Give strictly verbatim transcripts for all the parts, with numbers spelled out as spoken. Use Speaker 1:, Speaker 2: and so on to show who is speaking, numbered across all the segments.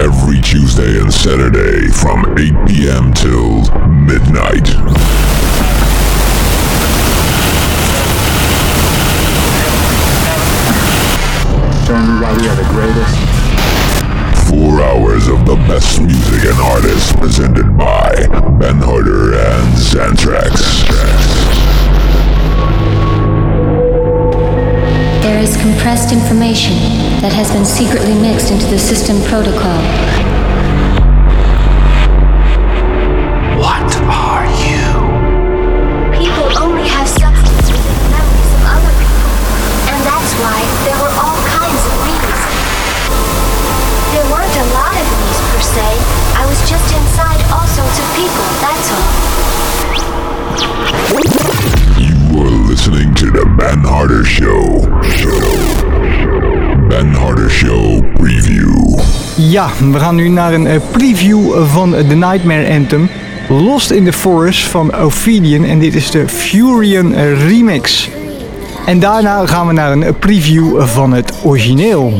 Speaker 1: every Tuesday and Saturday from eight p.m. till midnight.
Speaker 2: So everybody are the greatest.
Speaker 1: Four hours of the best music and artists presented by Ben Harder and Xantrax.
Speaker 3: There is compressed information that has been secretly mixed into the system protocol.
Speaker 4: What are you?
Speaker 3: People only have substance within memories of other people, and that's why there were all kinds of me's. There weren't a lot of me's per se. I was just inside all sorts of people, that's all.
Speaker 1: You are listening to the Ben Harder Show. Ben Harder Show Preview.
Speaker 5: Ja, we gaan nu naar een uh, preview van The Nightmare Anthem. Lost in the Forest van Ophidian. En dit is de Furion remix. En daarna gaan we naar een preview van het origineel.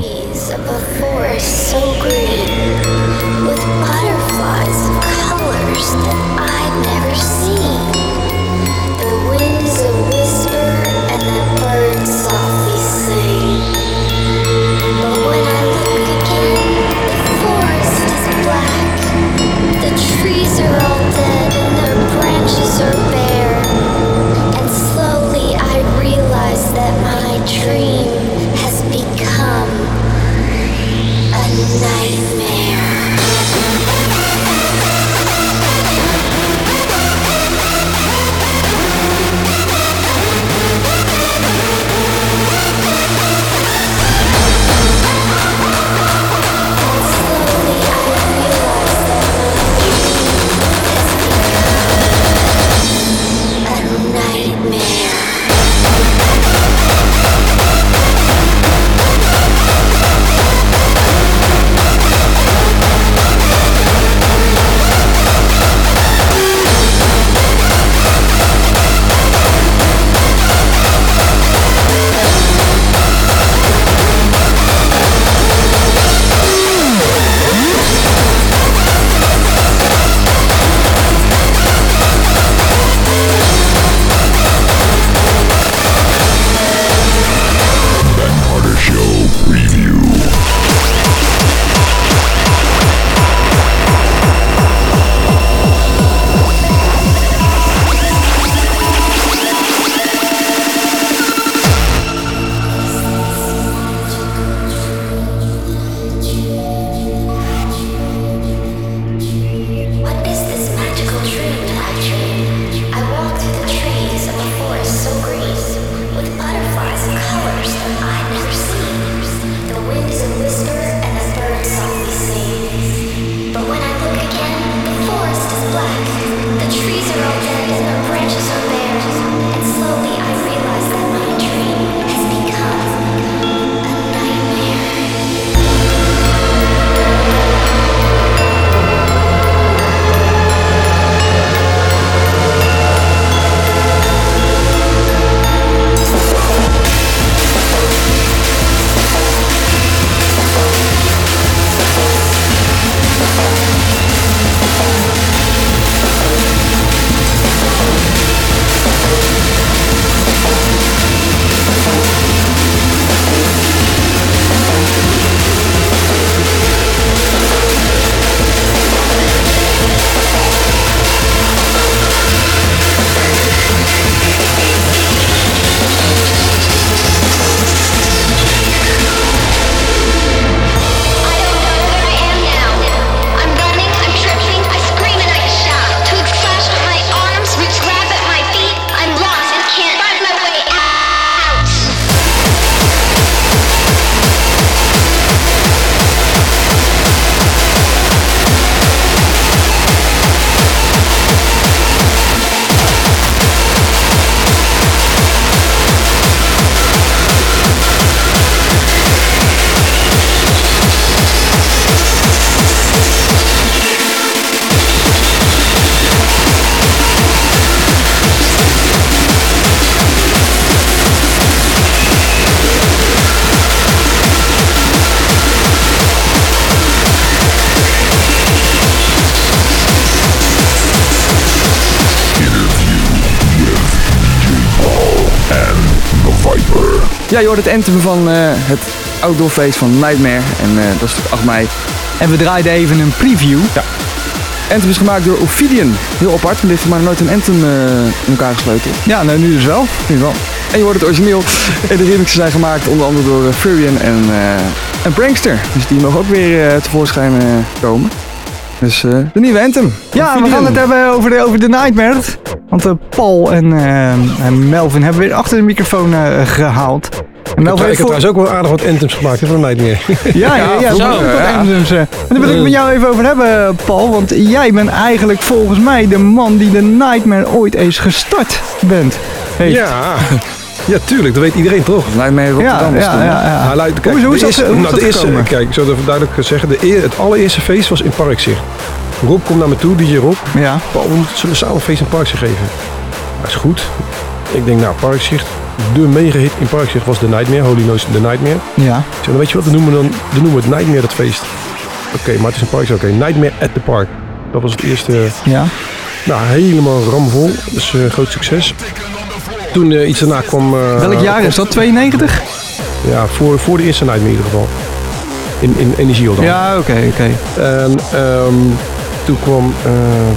Speaker 4: Ja, je hoort het anthem van uh, het outdoorfeest van Nightmare. En uh, dat is acht mei.
Speaker 5: En we draaiden even een preview.
Speaker 4: Ja. Anthem is gemaakt door Ophidian. Heel apart, want die heeft maar nooit een anthem uh, in elkaar gesleuteld.
Speaker 5: Ja, nou nu dus wel. Nu wel.
Speaker 4: En je hoort het origineel. En de remixen zijn gemaakt onder andere door uh, Furion en, uh, en Prankster. Dus die mogen ook weer uh, tevoorschijn uh, komen. Dus uh, de nieuwe Anthem.
Speaker 5: Ja, Ophidian. We gaan het hebben over de, over de Nightmare. Want uh, Paul en, uh, en Melvin hebben weer achter de microfoon uh, gehaald.
Speaker 6: En ik heb, ik heb trouwens ook wel aardig wat anthems gemaakt hè, van Nightmare.
Speaker 5: Ja, ja, ja, zo. Ja. Anthems. En daar wil ik met jou even over hebben, Paul. Want jij bent eigenlijk volgens mij de man die de Nightmare ooit eens gestart bent. Heeft.
Speaker 6: Ja, ja, tuurlijk. Dat weet iedereen toch?
Speaker 4: Nightmare Rotterdam.
Speaker 5: Ja, ja, ja, ja.
Speaker 6: Nou, luid, kijk,
Speaker 5: hoe is dat,
Speaker 6: eerste,
Speaker 5: hoe is
Speaker 6: nou,
Speaker 5: dat
Speaker 6: de eerste, kijk, ik zal het even duidelijk zeggen. De eer, het allereerste feest was in Parkzicht. Rob komt naar me toe, D J Rob.
Speaker 5: Ja.
Speaker 6: Paul, we moeten, zullen samen een feest in Parkzicht geven? Dat is goed. Ik denk, nou, Parkzicht. De mega hit in Parkzicht was The Nightmare, Holy Nose The Nightmare.
Speaker 5: Ja.
Speaker 6: Ik zeg, dan weet je wat, dan noemen we, dan, dan noemen we het Nightmare dat feest. Oké, okay, maar het is een Parkzicht, oké. Okay. Nightmare at the Park. Dat was het eerste.
Speaker 5: Ja.
Speaker 6: Nou, helemaal ramvol. Dus uh, groot succes. Toen uh, iets daarna kwam... Uh,
Speaker 5: Welk jaar is dat? tweeënnegentig?
Speaker 6: Ja, voor, voor de eerste Nightmare in ieder geval. In, in Energieel dan.
Speaker 5: Ja, oké, okay, oké.
Speaker 6: Okay. En um, toen kwam... Uh,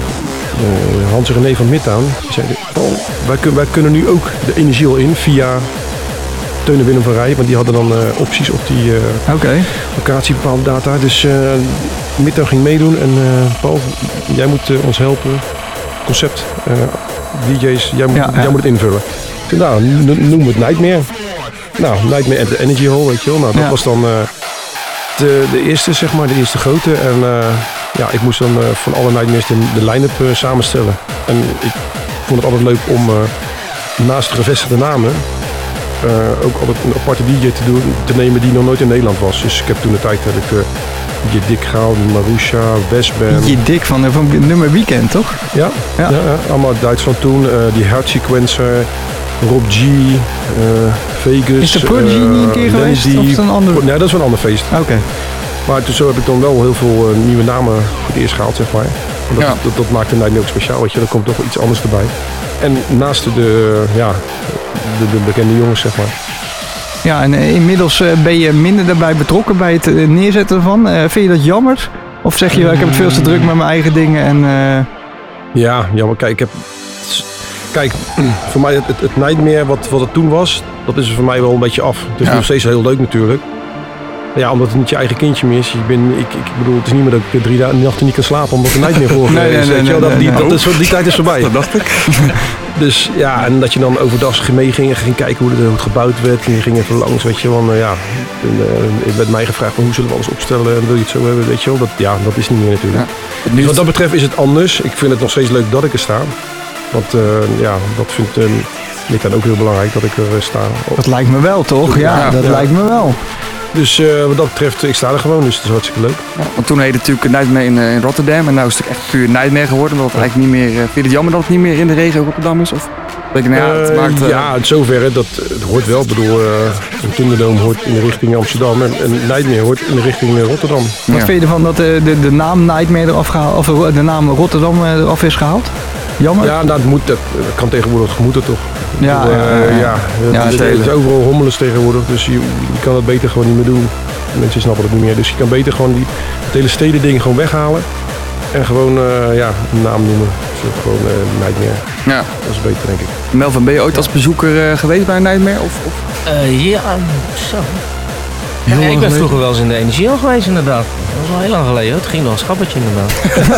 Speaker 6: Uh, Hans en René van Midtown, die zeiden, oh, wij, kun, wij kunnen nu ook de Energieel in via Teun en Willem van Rij, want die hadden dan uh, opties op die uh,
Speaker 5: okay.
Speaker 6: locatie, bepaalde data. Dus uh, Midtown ging meedoen en uh, Paul, jij moet uh, ons helpen, concept, uh, D J's, jij moet, ja, jij ja. moet het invullen. Toen, nou, noemen we het Nightmare. Nou, Nightmare at the Energy Hall, weet je wel. Nou, dat ja. was dan uh, de, de eerste, zeg maar, de eerste grote. En uh, ja, ik moest dan uh, van alle Nightmares de, de line-up uh, samenstellen. En ik vond het altijd leuk om uh, naast de gevestigde namen uh, ook altijd een aparte D J te, doen, te nemen die nog nooit in Nederland was. Dus ik heb toen de tijd heb ik uh, D J Dick gehaald, Marusha, Westband.
Speaker 5: D J Dick van, van nummer Weekend, toch?
Speaker 6: Ja, ja. ja, ja allemaal uit Duitsland toen. Uh, die Heart Sequencer, Rob G, uh, Vegas.
Speaker 5: Is de Prodigy uh, niet een keer geweest? Of is dat een ander?
Speaker 6: Nee, dat is wel een ander feest.
Speaker 5: Oké. Okay.
Speaker 6: Maar toen zo heb ik dan wel heel veel uh, nieuwe namen voor het eerst gehaald, zeg maar. Dat, ja. dat, dat maakt de Nightmare ook speciaal, weet je. Er komt toch wel iets anders erbij. En naast de, ja, de, de bekende jongens, zeg maar.
Speaker 5: Ja, en uh, inmiddels uh, ben je minder daarbij betrokken bij het uh, neerzetten ervan. Uh, vind je dat jammer? Of zeg je, uh, ik heb het veel te druk met mijn eigen dingen en... Uh...
Speaker 6: Ja, jammer. Kijk, ik heb... Kijk, voor mij het, het, het Nightmare wat, wat het toen was, dat is er voor mij wel een beetje af. Het is ja. nog steeds heel leuk natuurlijk. Ja, omdat het niet je eigen kindje meer is. Ik, ben, ik, ik bedoel, het is niet meer dat ik drie nachten niet kan slapen omdat er Nightmare voor
Speaker 5: nee,
Speaker 6: is.
Speaker 5: Nee, nee, nee,
Speaker 6: dat, die,
Speaker 5: nee,
Speaker 6: dat is, die tijd is voorbij.
Speaker 4: Dat dacht ik.
Speaker 6: Dus ja, en dat je dan overdag mee ging en ging kijken hoe het, hoe het gebouwd werd. En je ging even langs, weet je wel. Uh, ja, er werd mij gevraagd van hoe zullen we alles opstellen en wil je het zo hebben, weet je wel. Dat, ja, dat is niet meer natuurlijk. Ja. Dus wat dat betreft is het anders. Ik vind het nog steeds leuk dat ik er sta. Want uh, ja, dat vindt uh, ik dan ook heel belangrijk dat ik er uh, sta.
Speaker 5: Dat lijkt me wel, toch? Ja, ja dat ja. lijkt me wel.
Speaker 6: Dus uh, wat dat betreft, ik sta er gewoon, dus het is hartstikke leuk.
Speaker 4: Ja, want toen heette het natuurlijk Nightmare in, uh, in Rotterdam en nu is het echt puur Nightmare geworden. Omdat het eigenlijk niet meer, uh, vind je het jammer dat het niet meer in de regio Rotterdam is? Of denk je, nou, ja, het maakt, uh...
Speaker 6: ja, in zoverre, dat, het hoort wel. Ik bedoel, uh, een Thunderdome hoort in de richting Amsterdam en, en Nightmare hoort in de richting uh, Rotterdam.
Speaker 5: Wat ja. vind je ervan dat uh, de, de naam Nightmare eraf gehaald, of uh, de naam Rotterdam uh, eraf is gehaald? Jammer?
Speaker 6: Ja, dat, moet, dat kan tegenwoordig, moet het toch?
Speaker 5: Ja,
Speaker 6: bedoel, uh, ja, ja. ja,
Speaker 5: ja
Speaker 6: het is overal hommeles tegenwoordig, dus je, je kan het beter gewoon niet meer doen. Mensen snappen het niet meer, dus je kan beter gewoon die, het hele steden ding gewoon weghalen. En gewoon uh, ja, een naam noemen. Dus gewoon uh, Nightmare.
Speaker 4: Ja.
Speaker 6: Dat is beter, denk ik.
Speaker 4: Melvin, ben je ooit als bezoeker uh, geweest bij Nightmare? Of, of?
Speaker 7: Uh, ja, zo. Ja, ja, ik ben vroeger wel eens in de Energieel geweest, inderdaad. Dat was wel heel lang geleden. Het ging nog als schappertje, inderdaad.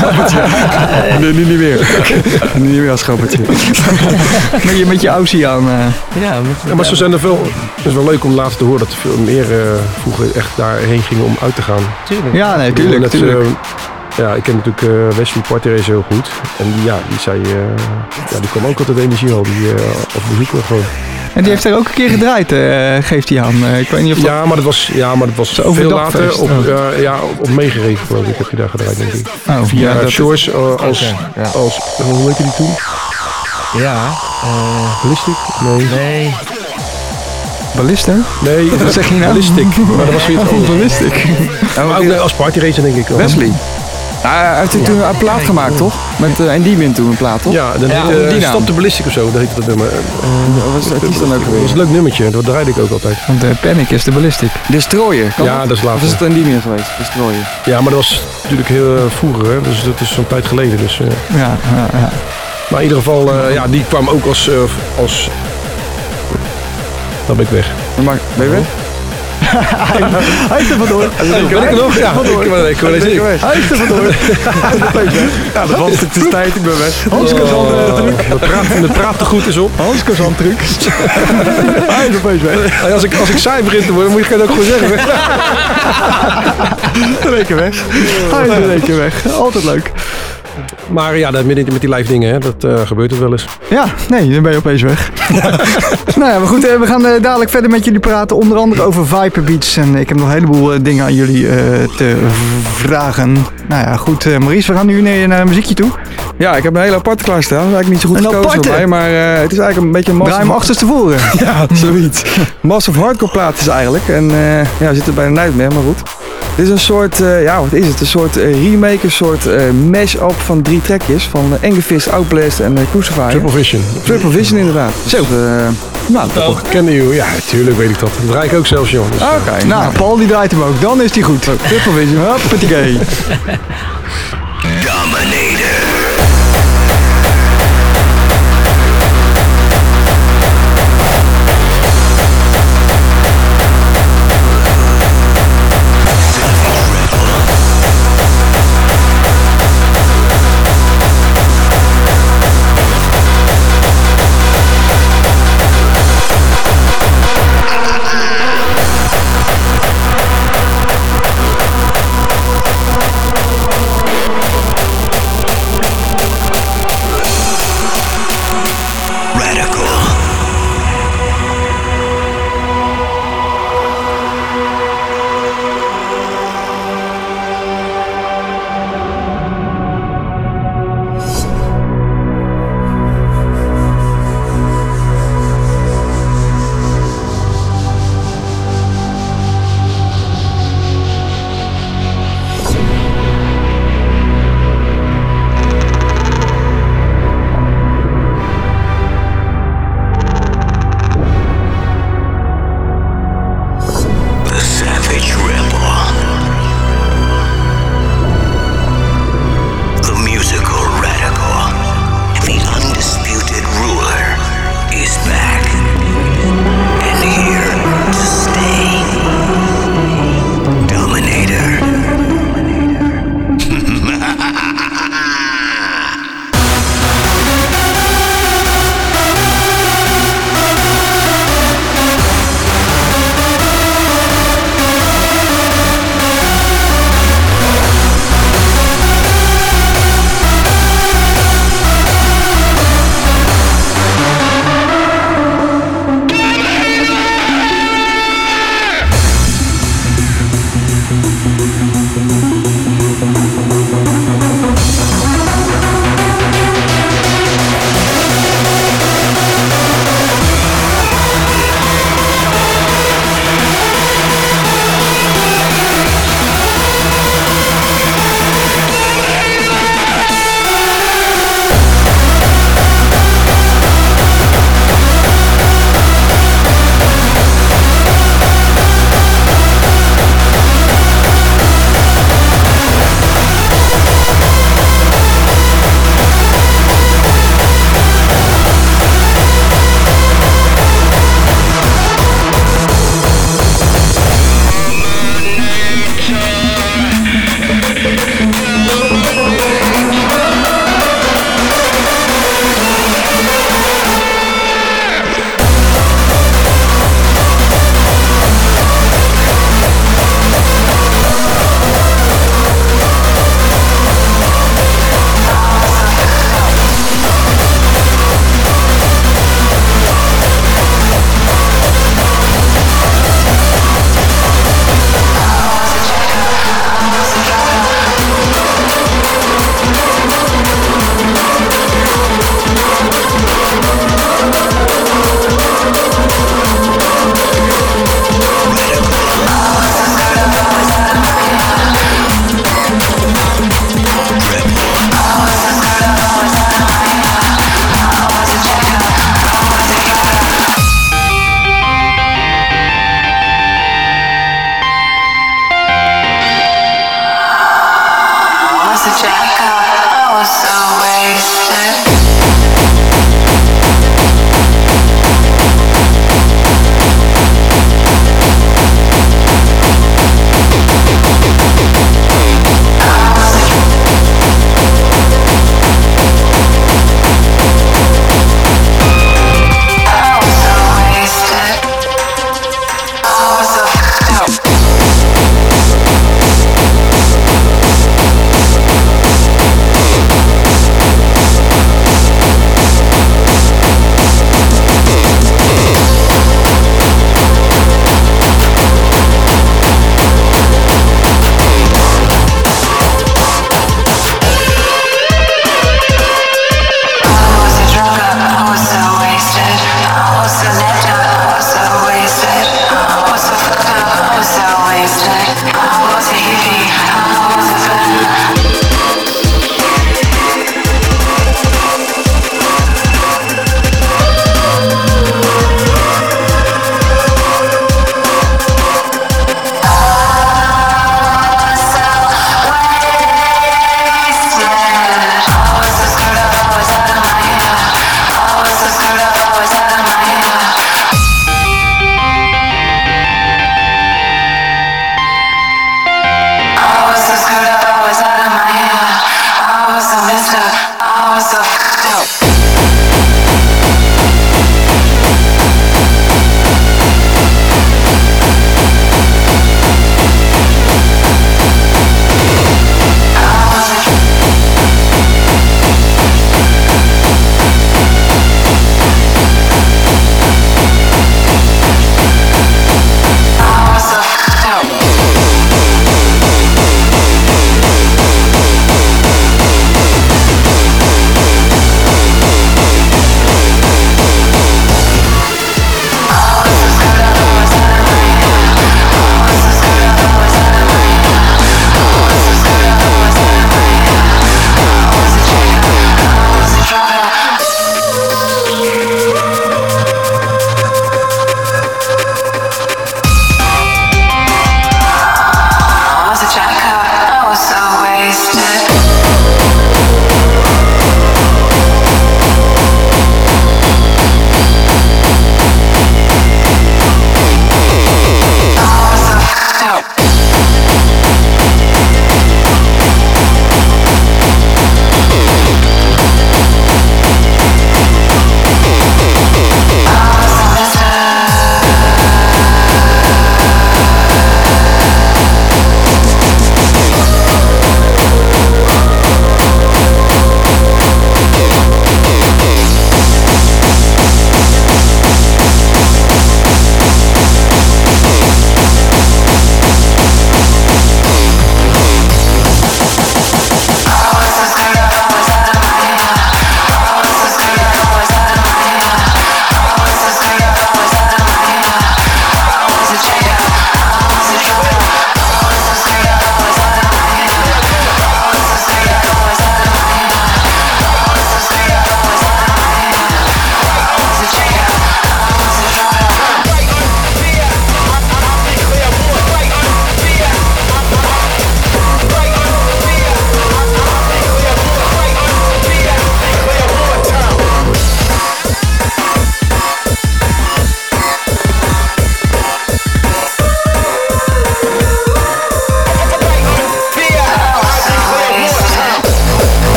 Speaker 4: nee, nu niet meer. nu niet meer als schappertje.
Speaker 5: met je, met je Aussie aan. Uh.
Speaker 6: Ja, met, ja, maar zo zijn er veel. Het is wel leuk om later te horen dat er veel meer uh, vroeger echt daarheen gingen om uit te gaan.
Speaker 7: Tuurlijk.
Speaker 5: Ja, nee, tuurlijk.
Speaker 6: Net,
Speaker 5: tuurlijk.
Speaker 6: Uh, ja, ik ken natuurlijk uh, Wesley Parterres heel goed. En die, ja, die zei, uh, ja, die kwam ook altijd de Energieel, die uh, als bezoeker gewoon.
Speaker 5: En die heeft er ook een keer gedraaid, uh, geeft hij aan. Uh, ik weet niet of dat...
Speaker 6: Ja, maar dat was, ja, maar dat was veel later op, uh, ja, op meegereven, geloof ik, heb je daar gedraaid, denk ik.
Speaker 5: Oh,
Speaker 6: Via
Speaker 5: ja,
Speaker 6: Shores uh, als, okay, ja. als, hoe heette die toen?
Speaker 7: Ja. Uh,
Speaker 6: Ballistic? Nee.
Speaker 7: Nee.
Speaker 5: Ballister?
Speaker 6: Nee,
Speaker 5: wat zeg je nou?
Speaker 6: Ballistic, maar dat was weer iets anders.
Speaker 5: Ballistic.
Speaker 6: Maar ook als party racer, denk ik.
Speaker 4: Wesley? Ja, hij heeft toen een plaat gemaakt, toch? Met uh, Endymion toen een plaat, toch?
Speaker 6: Ja, dan
Speaker 4: ja,
Speaker 6: heet uh, Stop the Ballistic of zo, dat heet dat nummer.
Speaker 4: Uh, wat was het artiest dan ook
Speaker 6: weer? Dat was een leuk nummertje, dat draaide ik ook altijd.
Speaker 5: Want uh, Panic is de Ballistic.
Speaker 4: Destroyer, kan
Speaker 6: Ja,
Speaker 4: dat?
Speaker 6: dat is later.
Speaker 4: Of is het Endymion geweest? Destroyer.
Speaker 6: Ja, maar dat was natuurlijk heel uh, vroeger, hè? Dus dat is zo'n tijd geleden. Dus, uh.
Speaker 5: ja, ja, ja.
Speaker 6: Maar in ieder geval, uh, ja, die kwam ook als... Uh, als... Dan ben ik weg.
Speaker 4: Maar, ben je weg?
Speaker 5: Hij is er vandoor.
Speaker 6: Ben ik er nog? Ja, ik ben
Speaker 5: weg. Hij is er vandoor.
Speaker 4: Ja, dat was het. Het is tijd, ik ben weg.
Speaker 5: Hans Kazan truc.
Speaker 6: Het praat, het praat te goed is op.
Speaker 5: Hans Kazan truc. Hij is opeens weg.
Speaker 6: Als ik, als ik saai begin te worden, moet je het ook gewoon zeggen.
Speaker 5: In één keer weg. Hij is in één keer weg. Altijd leuk.
Speaker 6: Maar ja, dat, met, met die live dingen, hè, dat uh, gebeurt er wel eens.
Speaker 5: Ja, nee, dan ben je opeens weg. Nou ja, maar goed, we gaan uh, dadelijk verder met jullie praten. Onder andere over Viper Beats. En ik heb nog een heleboel uh, dingen aan jullie uh, te vragen. Nou ja, goed, uh, Maurice, we gaan nu naar, naar een muziekje toe.
Speaker 4: Ja, ik heb een hele aparte klaarstaan. Dat is eigenlijk niet zo goed
Speaker 5: een
Speaker 4: gekozen
Speaker 5: aparte.
Speaker 4: voor mij, maar uh, het is eigenlijk een beetje een massive...
Speaker 5: Draai hem achterstevoren.
Speaker 4: Ja, zoiets. Massive hardcore plaat is het eigenlijk. En uh, ja, we zitten bij een Nightmare, maar goed. Dit is een soort, uh, ja wat is het? Een soort uh, remake, een soort uh, mash-up van drie trackjes. Van uh, Engevist, Outblast en uh, Crucifier.
Speaker 6: Triple Vision.
Speaker 4: Triple Vision inderdaad. Zo. Uh, nou,
Speaker 6: dat oh, ken je, ja, tuurlijk weet ik dat. Dat draai ik ook zelfs, jongen. Dus,
Speaker 5: ah, Oké, okay. nou, Paul die draait hem ook. Dan is hij goed. Triple Vision, hoppatee.
Speaker 8: Dominator.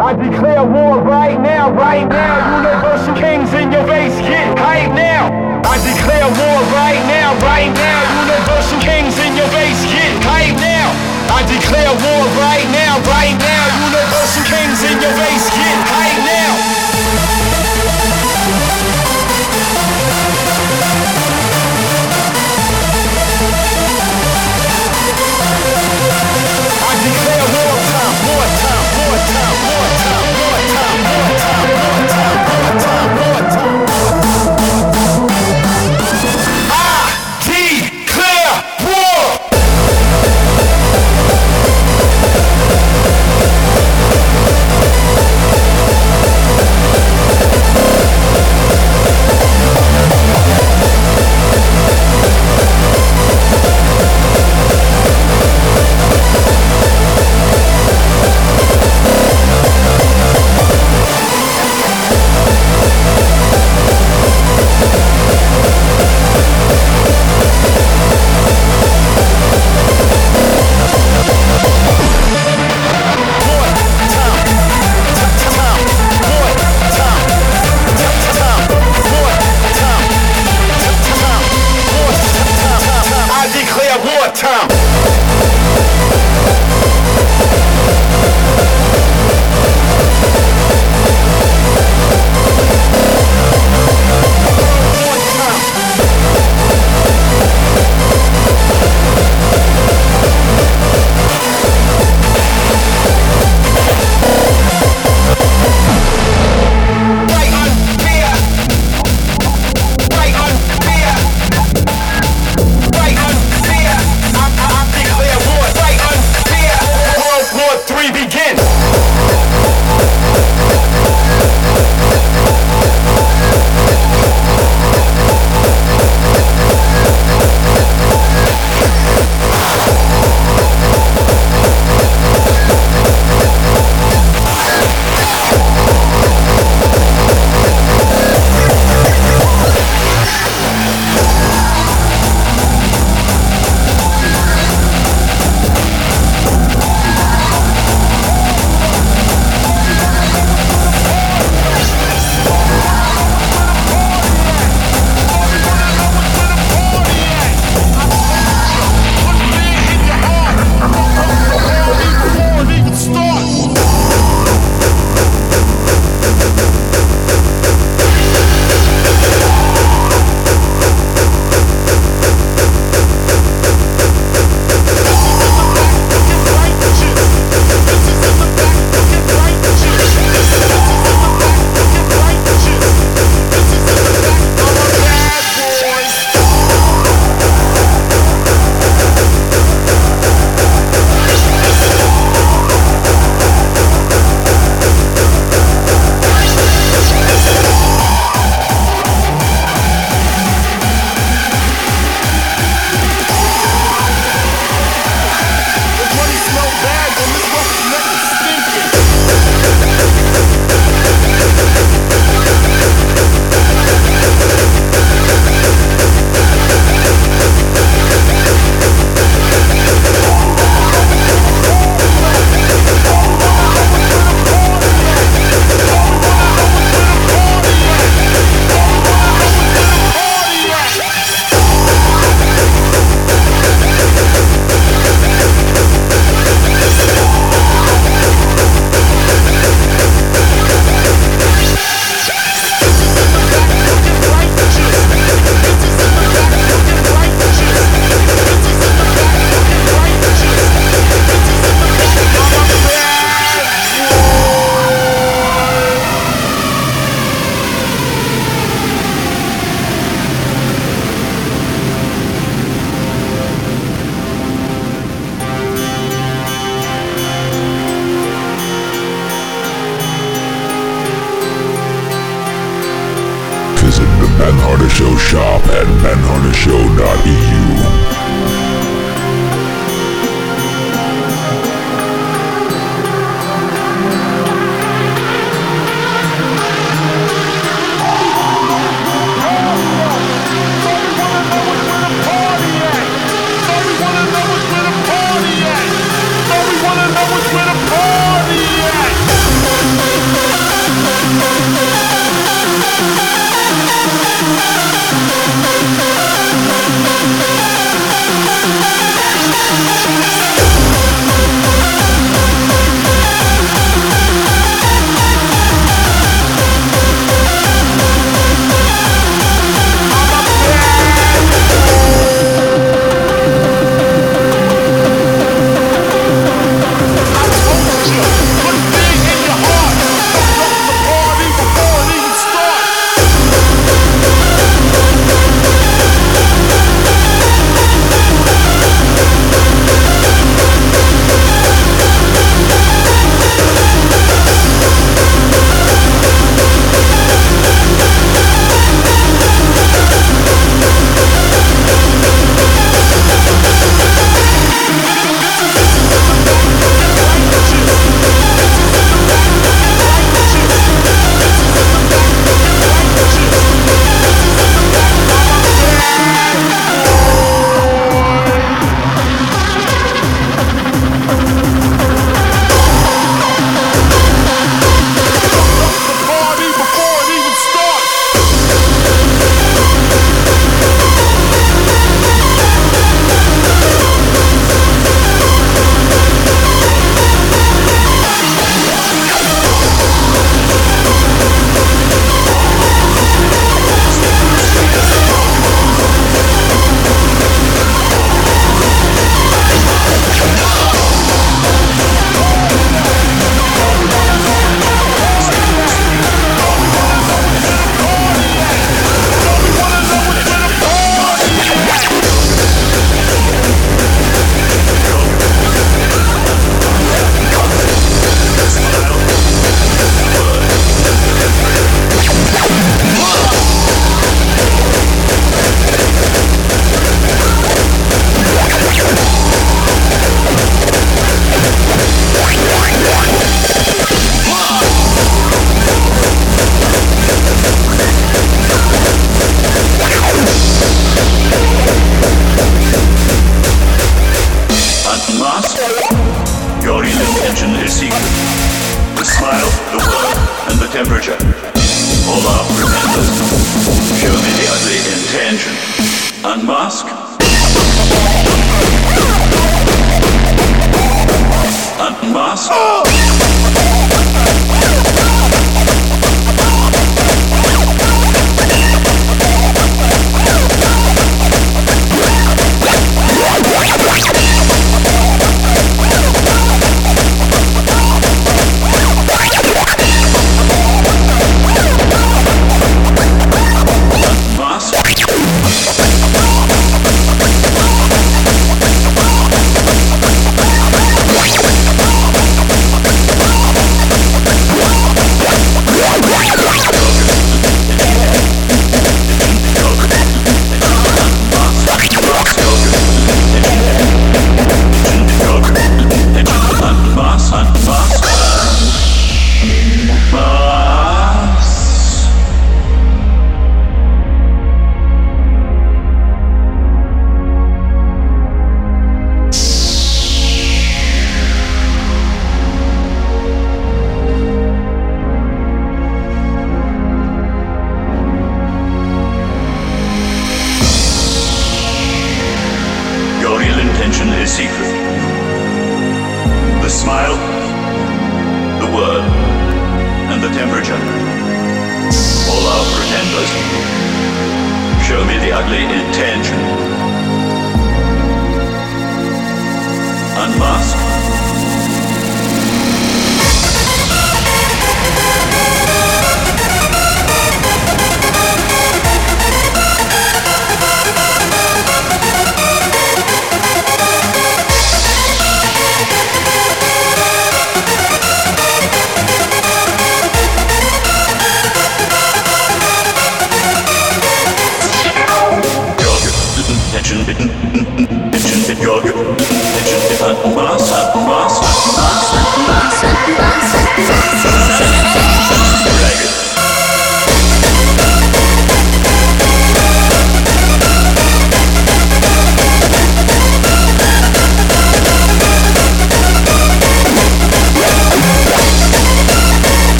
Speaker 8: I declare war right now, right now. Universal kings in your face, get hype now. I declare war right now, right now. Universal kings in your face, get hype now. I declare war right now, right now. Universal kings in your face, get hype now. I declare war time, war time, war time, war time, war time, war time, war time, war time, war time. I declare war.
Speaker 1: Ben Harder Show shop at ben harder show dot e u.
Speaker 8: Where the party at?
Speaker 9: attention. Unmask. Unmask.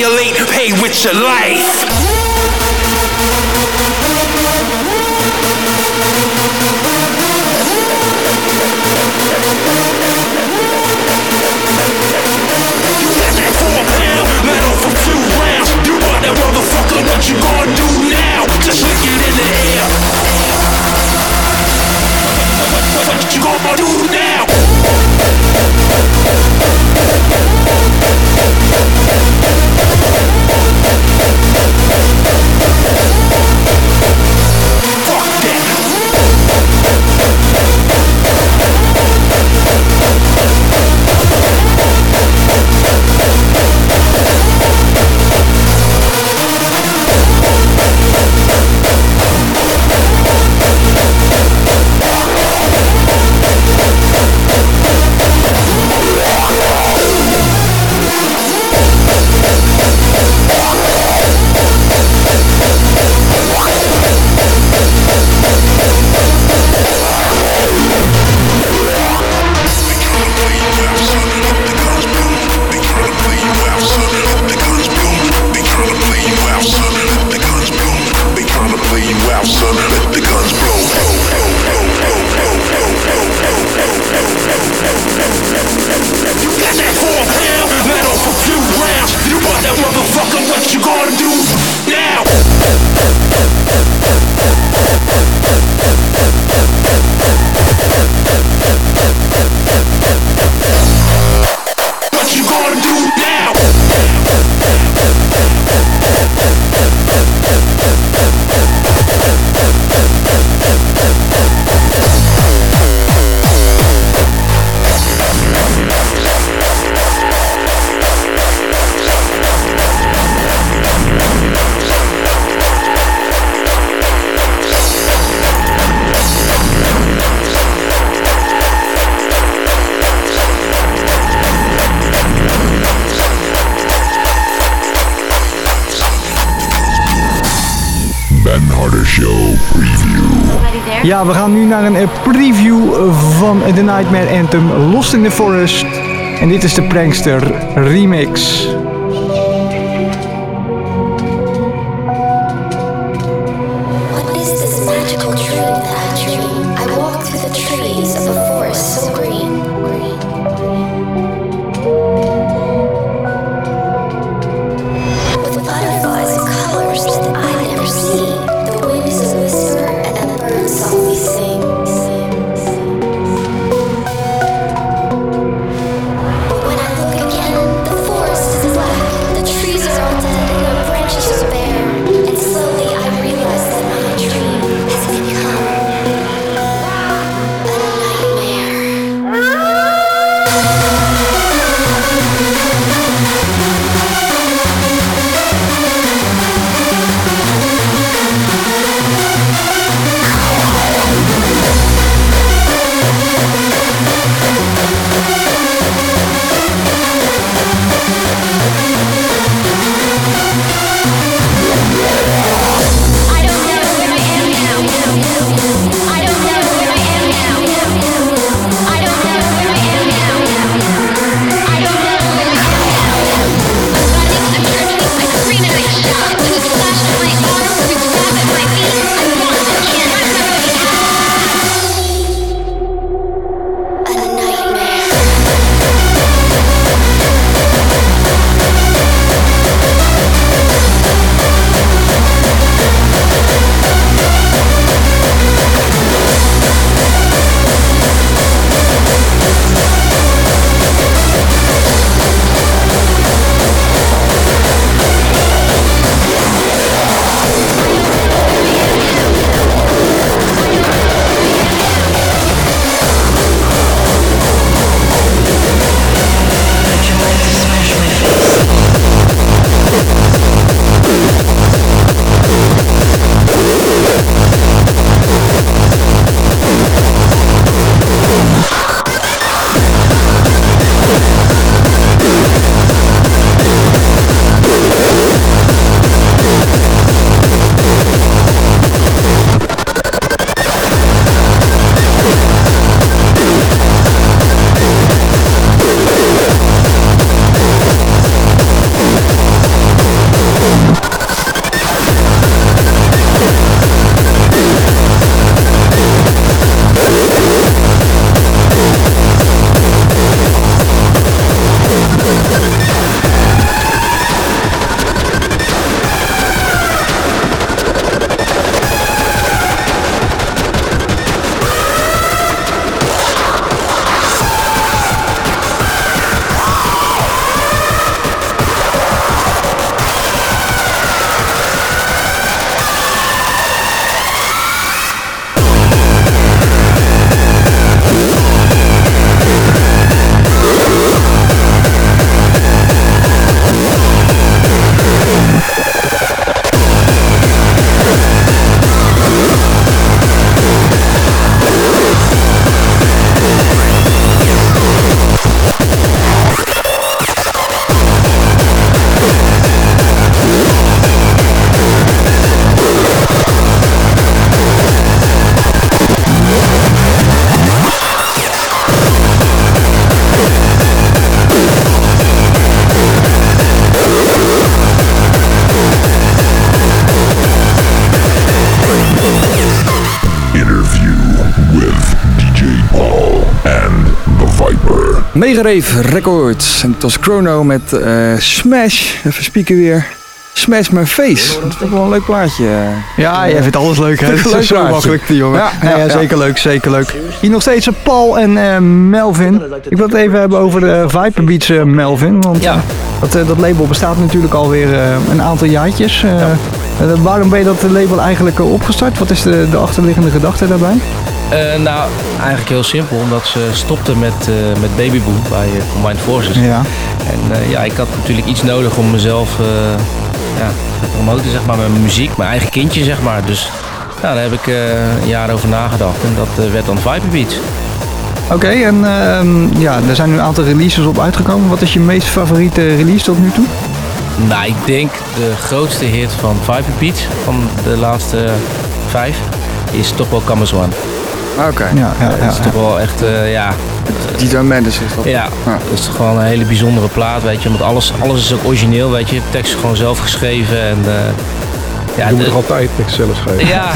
Speaker 8: violate, pay with your life. That motherfucker, what you gonna do now? Just lick it in the air. What, what you gonna do now? Fuck that.
Speaker 5: Ja, we gaan nu naar een preview van The Nightmare Anthem, Lost in the Forest. En dit is de Prankster remix.
Speaker 3: When I look again, the forest is
Speaker 4: Megarave Records. En het was Chrono met uh, Smash. Even spieken weer. Smash My Face. Dat is toch wel een leuk plaatje.
Speaker 5: Ja, jij vindt alles leuk, hè?
Speaker 4: Dat is
Speaker 5: Dat is zo makkelijk, die jongen. Ja, ja, ja, ja, zeker leuk, zeker leuk. Hier nog steeds Paul en uh, Melvin. Ik wil het even hebben over de Viper Beats, uh, Melvin. Want ja. dat, uh, dat label bestaat natuurlijk alweer uh, een aantal jaartjes. Uh, ja. uh, waarom ben je dat label eigenlijk uh, opgestart? Wat is de, de achterliggende gedachte daarbij?
Speaker 7: Uh, nou, eigenlijk heel simpel, omdat ze stopten met, uh, met Baby Boom bij uh, Combined Forces.
Speaker 5: Ja.
Speaker 7: En uh, ja, ik had natuurlijk iets nodig om mezelf uh, ja, te promoten, zeg maar, met mijn muziek, mijn eigen kindje, zeg maar. Dus ja, daar heb ik uh, een jaar over nagedacht en dat uh, werd dan Viper Beats.
Speaker 5: Oké, okay, en uh, ja, er zijn nu een aantal releases op uitgekomen. Wat is je meest favoriete release tot nu toe?
Speaker 7: Nou, ik denk de grootste hit van Viper Beats van de laatste vijf is toch wel Come As One.
Speaker 4: Oké. Okay.
Speaker 5: Ja, ja, ja,
Speaker 7: dat is
Speaker 5: ja.
Speaker 7: toch wel echt, uh, ja...
Speaker 4: D J Mendes is dat?
Speaker 7: Ja, ja, dat is gewoon een hele bijzondere plaat, weet je. Want alles, alles is ook origineel, weet je. De tekst is gewoon zelf geschreven en... Uh,
Speaker 6: ja, doe het nog altijd, tekst zelf schrijven.
Speaker 7: Ja,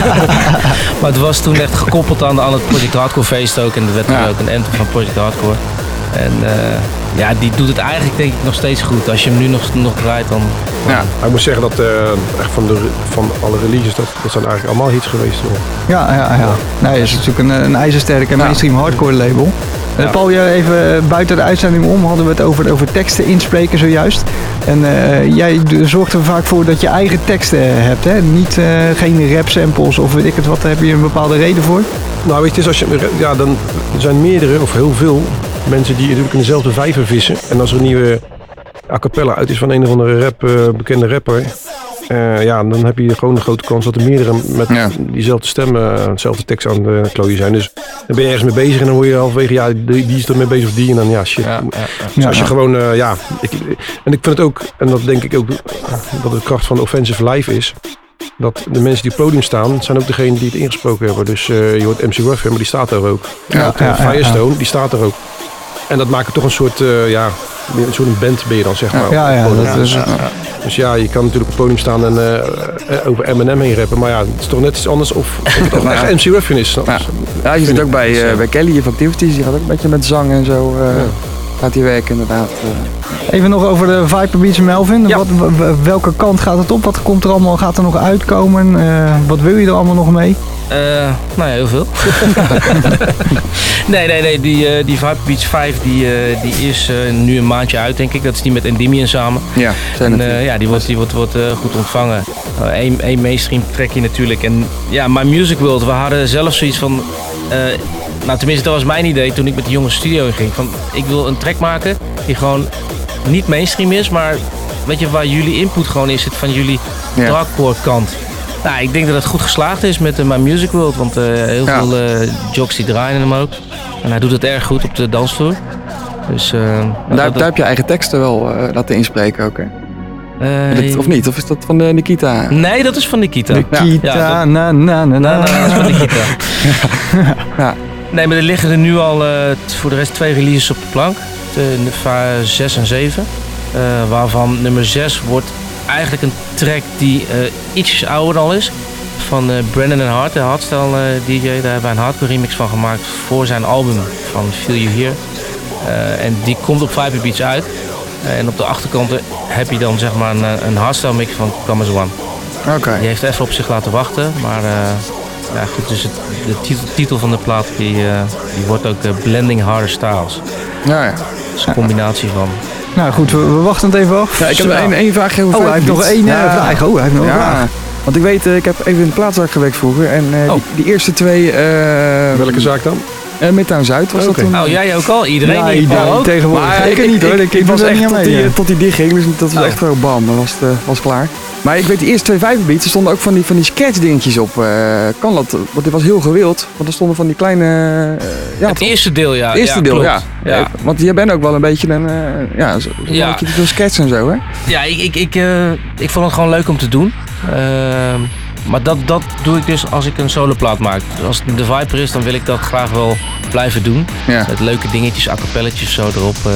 Speaker 7: maar het was toen echt gekoppeld aan, aan het Project Hardcore feest ook. En er werd ja. ook een anthem van Project Hardcore. En uh, ja, die doet het eigenlijk denk ik nog steeds goed. Als je hem nu nog, nog draait, dan...
Speaker 6: Ja. Ik moet zeggen dat uh, echt van, de, van alle releases, dat, dat zijn eigenlijk allemaal hits geweest. Hoor.
Speaker 5: Ja, ja, ja. Nee, het is natuurlijk een, een ijzersterk en mainstream hardcore label. Ja. Uh, Paul, even buiten de uitzending om hadden we het over, over teksten inspreken zojuist. En uh, jij zorgt er vaak voor dat je eigen teksten hebt, hè? Niet, uh, geen rap samples of weet ik het wat, daar heb je een bepaalde reden voor?
Speaker 6: Nou, weet je, dus als je, ja, dan er zijn meerdere of heel veel mensen die natuurlijk in dezelfde vijver vissen. En als er een nieuwe a cappella uit is van een of andere rap, uh, bekende rapper, uh, ja, dan heb je gewoon een grote kans dat er meerdere met ja. diezelfde stem uh, hetzelfde tekst aan de klooien zijn. Dus dan ben je ergens mee bezig en dan hoor je halverwege, ja, die, die is er mee bezig of die en dan ja, shit. Ja, ja, ja. Dus als je gewoon, uh, ja, ik, en ik vind het ook, en dat denk ik ook, dat de kracht van Offensive Live is, dat de mensen die op het podium staan, zijn ook degenen die het ingesproken hebben. Dus uh, je hoort M C Ruff, maar die staat er ook. Ja, ook, uh, ja, Firestone, ja, ja. die staat er ook. En dat maakt het toch een soort, uh, ja, een soort band ben je dan, zeg maar.
Speaker 5: Ja, ja, dat is,
Speaker 6: ja. Dus ja, je kan natuurlijk op het podium staan en uh, over Eminem heen rappen. Maar ja, het is toch net iets anders of, of het ook echt M C Ruffin is.
Speaker 4: Ja, ja, je zit ook bij, uh, bij Kelly of Activities, die gaat ook een beetje met zang en zo. Uh, ja. Gaat hij werken inderdaad. Uh.
Speaker 5: Even nog over de Viper Beats, Melvin. Ja. Wat, welke kant gaat het op? Wat komt er allemaal, gaat er nog uitkomen? Uh, wat wil je er allemaal nog mee?
Speaker 7: Uh, nou ja, heel veel. nee, nee, nee. Die, uh, die Viper Beats vijf die, uh, die is uh, nu een maandje uit, denk ik. Dat is die met Endymion samen.
Speaker 4: Ja,
Speaker 7: en, uh, ja die wordt, die wordt, wordt uh, goed ontvangen. Eén uh, mainstream trackje natuurlijk. En ja, My Music World, we hadden zelf zoiets van... Uh, nou, tenminste, dat was mijn idee toen ik met die jongens studio in ging. Van, ik wil een track maken die gewoon niet mainstream is, maar weet je, waar jullie input gewoon is, het van jullie ja. darkcore kant. Nou, ik denk dat het goed geslaagd is met uh, My Music World, want uh, heel ja. veel uh, jocks die draaien hem ook. En hij doet het erg goed op de dansvloer. Dus, uh,
Speaker 4: daar, dat, daar heb je eigen teksten wel uh, laten inspreken ook, hè? Uh, dit, of niet? Of is dat van de Nikita?
Speaker 7: Nee, dat is van Nikita.
Speaker 5: Nikita, ja, na na na na.
Speaker 7: Dat is van Nikita. ja. ja. Nee, maar er liggen er nu al uh, voor de rest twee releases op de plank. De, de zes en zeven. Uh, waarvan nummer zes wordt eigenlijk een track die uh, ietsjes ouder al is. Van uh, Brandon and Hart, de hardstyle uh, D J. Daar hebben wij een hardcore remix van gemaakt voor zijn album van Feel You Here. Uh, en die komt op Viper Beats uit. Uh, en op de achterkant heb je dan zeg maar een, een hardstyle mix van Come As One.
Speaker 4: Okay.
Speaker 7: Die heeft even op zich laten wachten, maar uh, ja, goed, dus het, de titel, titel van de plaat die, uh, die wordt ook uh, Blending Harder Styles.
Speaker 4: Ja, ja.
Speaker 7: Dat is een combinatie van.
Speaker 5: Nou goed, we, we wachten het even af.
Speaker 4: Ja, ik heb één, één vraag over.
Speaker 5: Oh, hij heeft nog één ja. vraag. Oh, hij heeft nog
Speaker 4: ja.
Speaker 5: een vraag.
Speaker 4: Want ik weet, uh, ik heb even in de plaatszaak gewerkt vroeger en uh, oh. die, die eerste twee... Uh,
Speaker 6: Welke zaak dan?
Speaker 4: Uh, Midtown Zuid was okay. dat toen.
Speaker 7: Oh, jij ook al? Iedereen
Speaker 5: ja,
Speaker 7: niet?
Speaker 5: Iedereen
Speaker 7: ook?
Speaker 5: tegenwoordig.
Speaker 4: Maar ik, ik niet hoor. Ik, ik was echt tot die, tot die dicht ging, dus dat was oh. echt wel bam. Dat was, het, uh, was klaar. Maar ik weet, die eerste twee Viper Beats, er stonden ook van die, van die sketch dingetjes op. Uh, kan dat? Want dit was heel gewild. Want er stonden van die kleine... Uh, ja,
Speaker 7: het toch? eerste deel, ja.
Speaker 4: Het eerste
Speaker 7: ja,
Speaker 4: deel,
Speaker 7: klopt.
Speaker 4: ja.
Speaker 7: ja.
Speaker 4: ja. Want jij bent ook wel een beetje een... Uh, ja, zo, zo ja. een beetje sketch en zo, hè?
Speaker 7: Ja, ik, ik, ik, uh, ik vond het gewoon leuk om te doen. Uh, maar dat, dat doe ik dus als ik een soloplaat maak. Als het de Viper is, dan wil ik dat graag wel blijven doen. Ja. Met leuke dingetjes, a cappelletjes zo erop. Uh,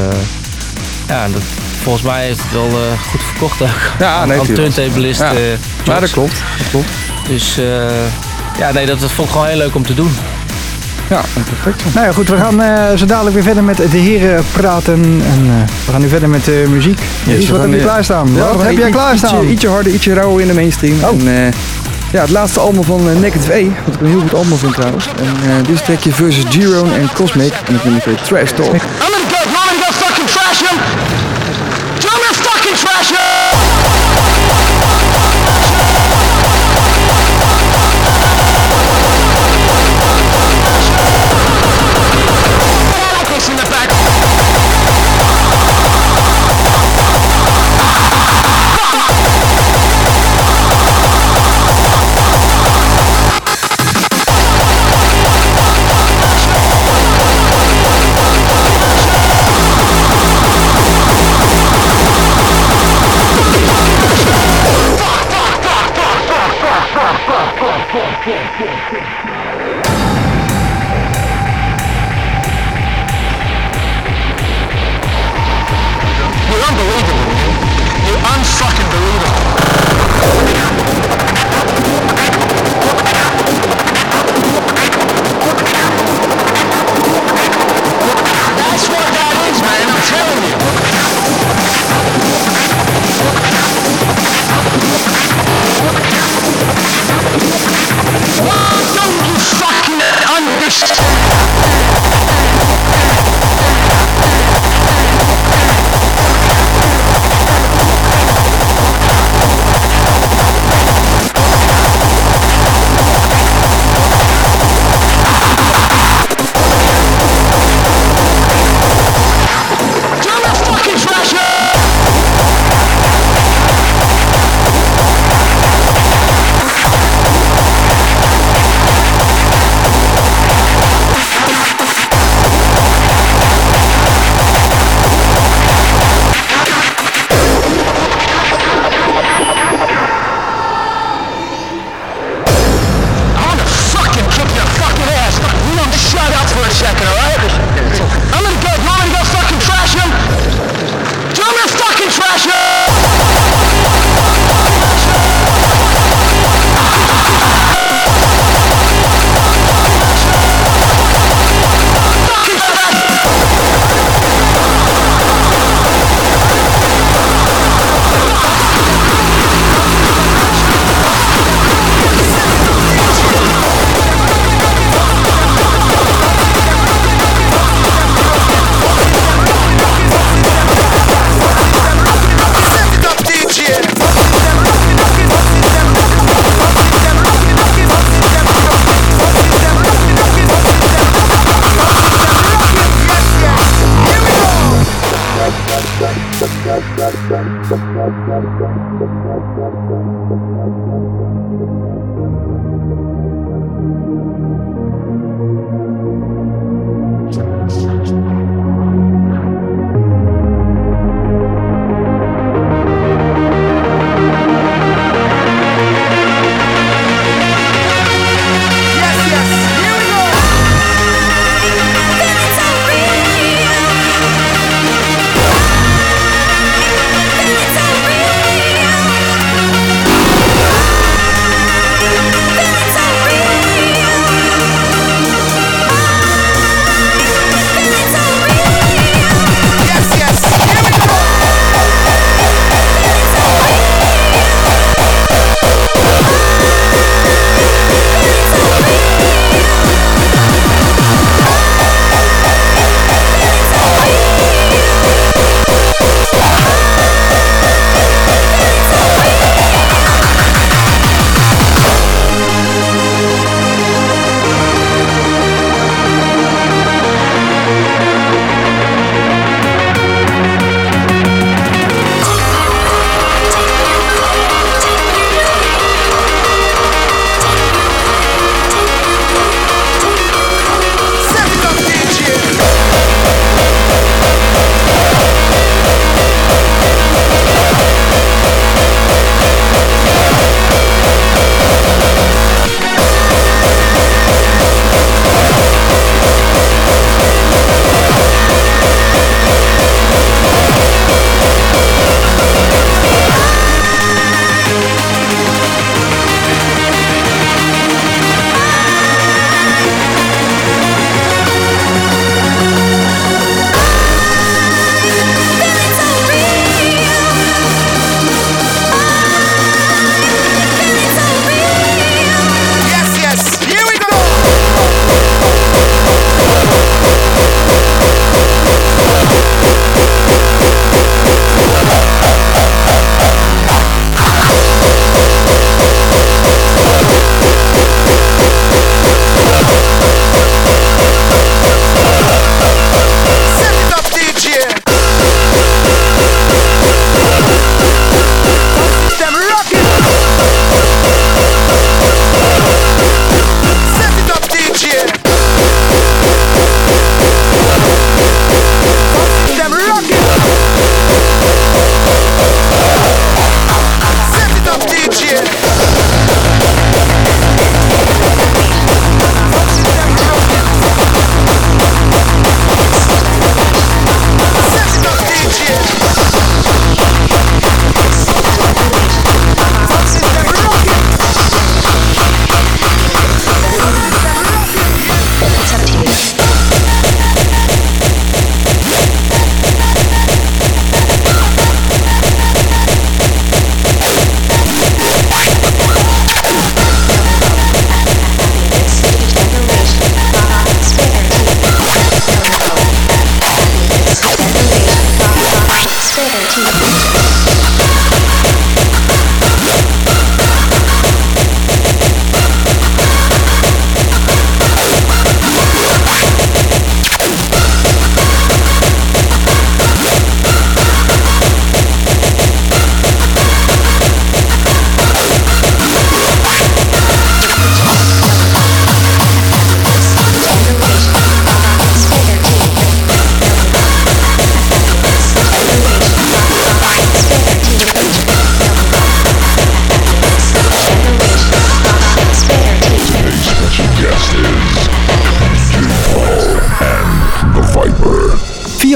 Speaker 7: ja, dat, volgens mij heeft het wel uh, goed verkocht ook.
Speaker 4: Ja, nee,
Speaker 7: aan turntablist.
Speaker 4: Ja.
Speaker 7: Uh,
Speaker 4: ja, dat klopt. Dat klopt.
Speaker 7: Dus uh, ja, nee, dat, dat vond ik gewoon heel leuk om te doen.
Speaker 4: Ja, perfect.
Speaker 5: Nou ja, goed, we gaan uh, zo dadelijk weer verder met de heren praten. En uh, we gaan nu verder met de uh, muziek. Yes, yes, wat heb je klaarstaan?
Speaker 4: Ja,
Speaker 5: wat heb jij klaarstaan?
Speaker 4: Ietsje, ietsje harder, ietsje rauwer in de mainstream.
Speaker 5: Oh.
Speaker 4: En, uh, ja, het laatste album van uh, Negative A, wat ik een heel goed album vind trouwens. En uh, dit is trekje versus G-Rone en Cosmic. En dat vind ik weer Trash Talk.
Speaker 8: I'm gonna go, I'm gonna go fucking trash him! I'm gonna fucking trash him! In the back.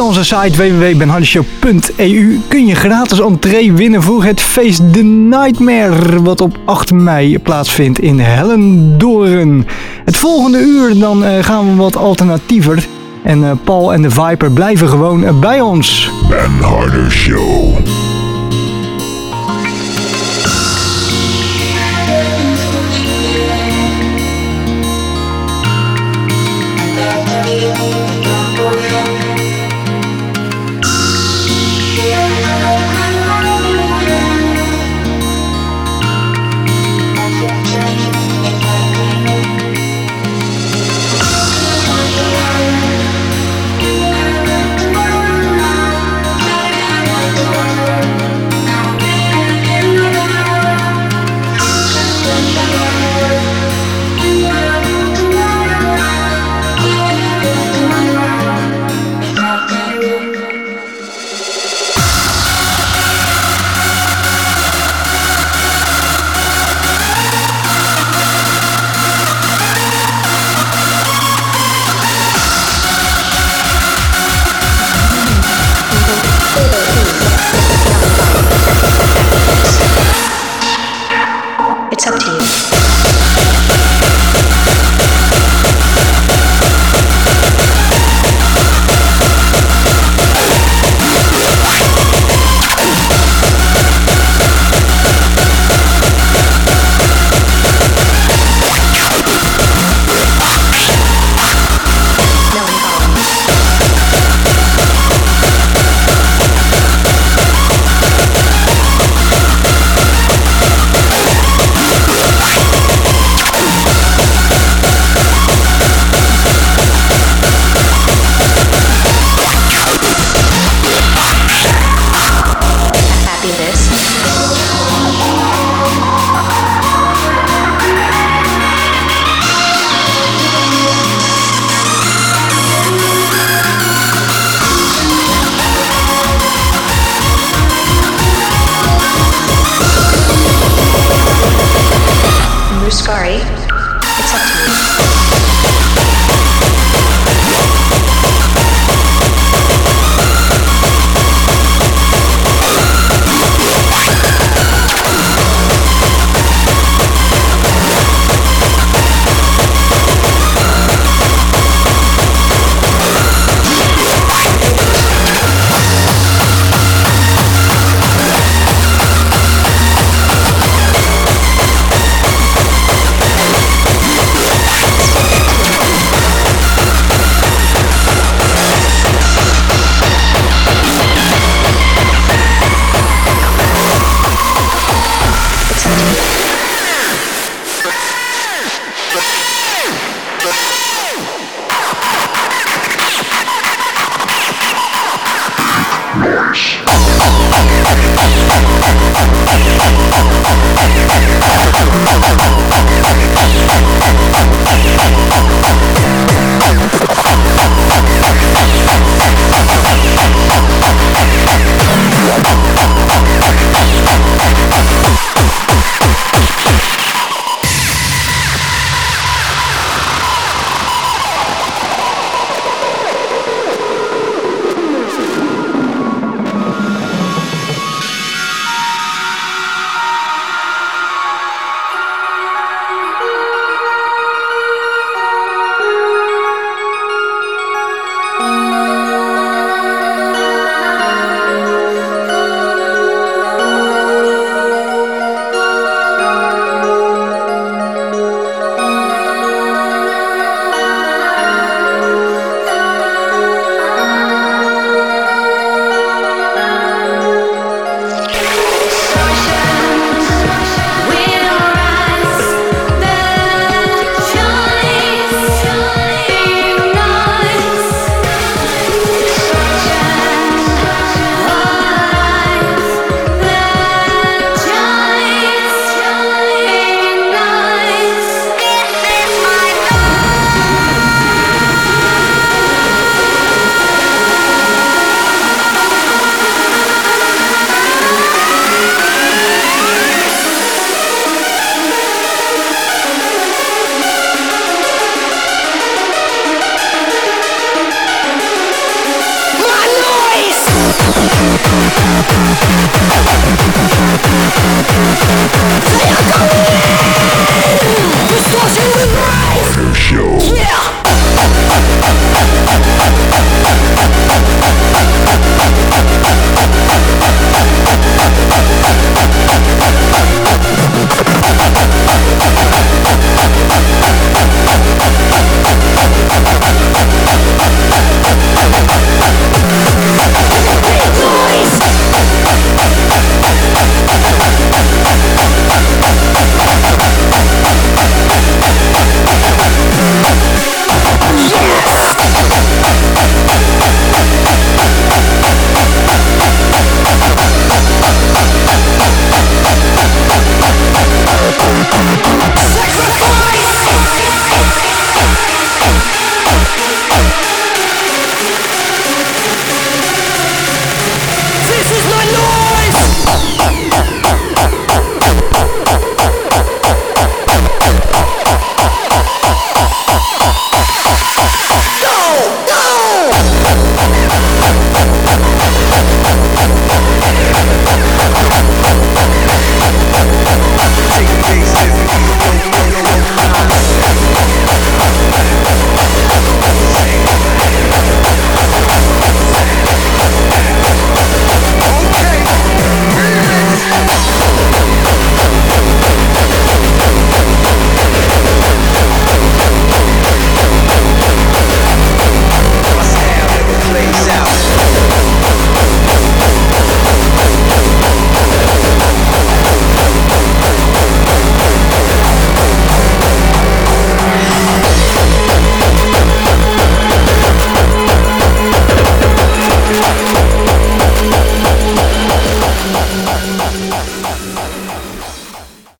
Speaker 5: Via onze site w w w punt ben harder show punt e u kun je gratis entree winnen voor het feest The Nightmare, wat op acht mei plaatsvindt in Hellendoorn. Het volgende uur dan uh, gaan we wat alternatiever. En uh, Paul en de Viper blijven gewoon uh, bij ons.
Speaker 1: Ben Harder Show.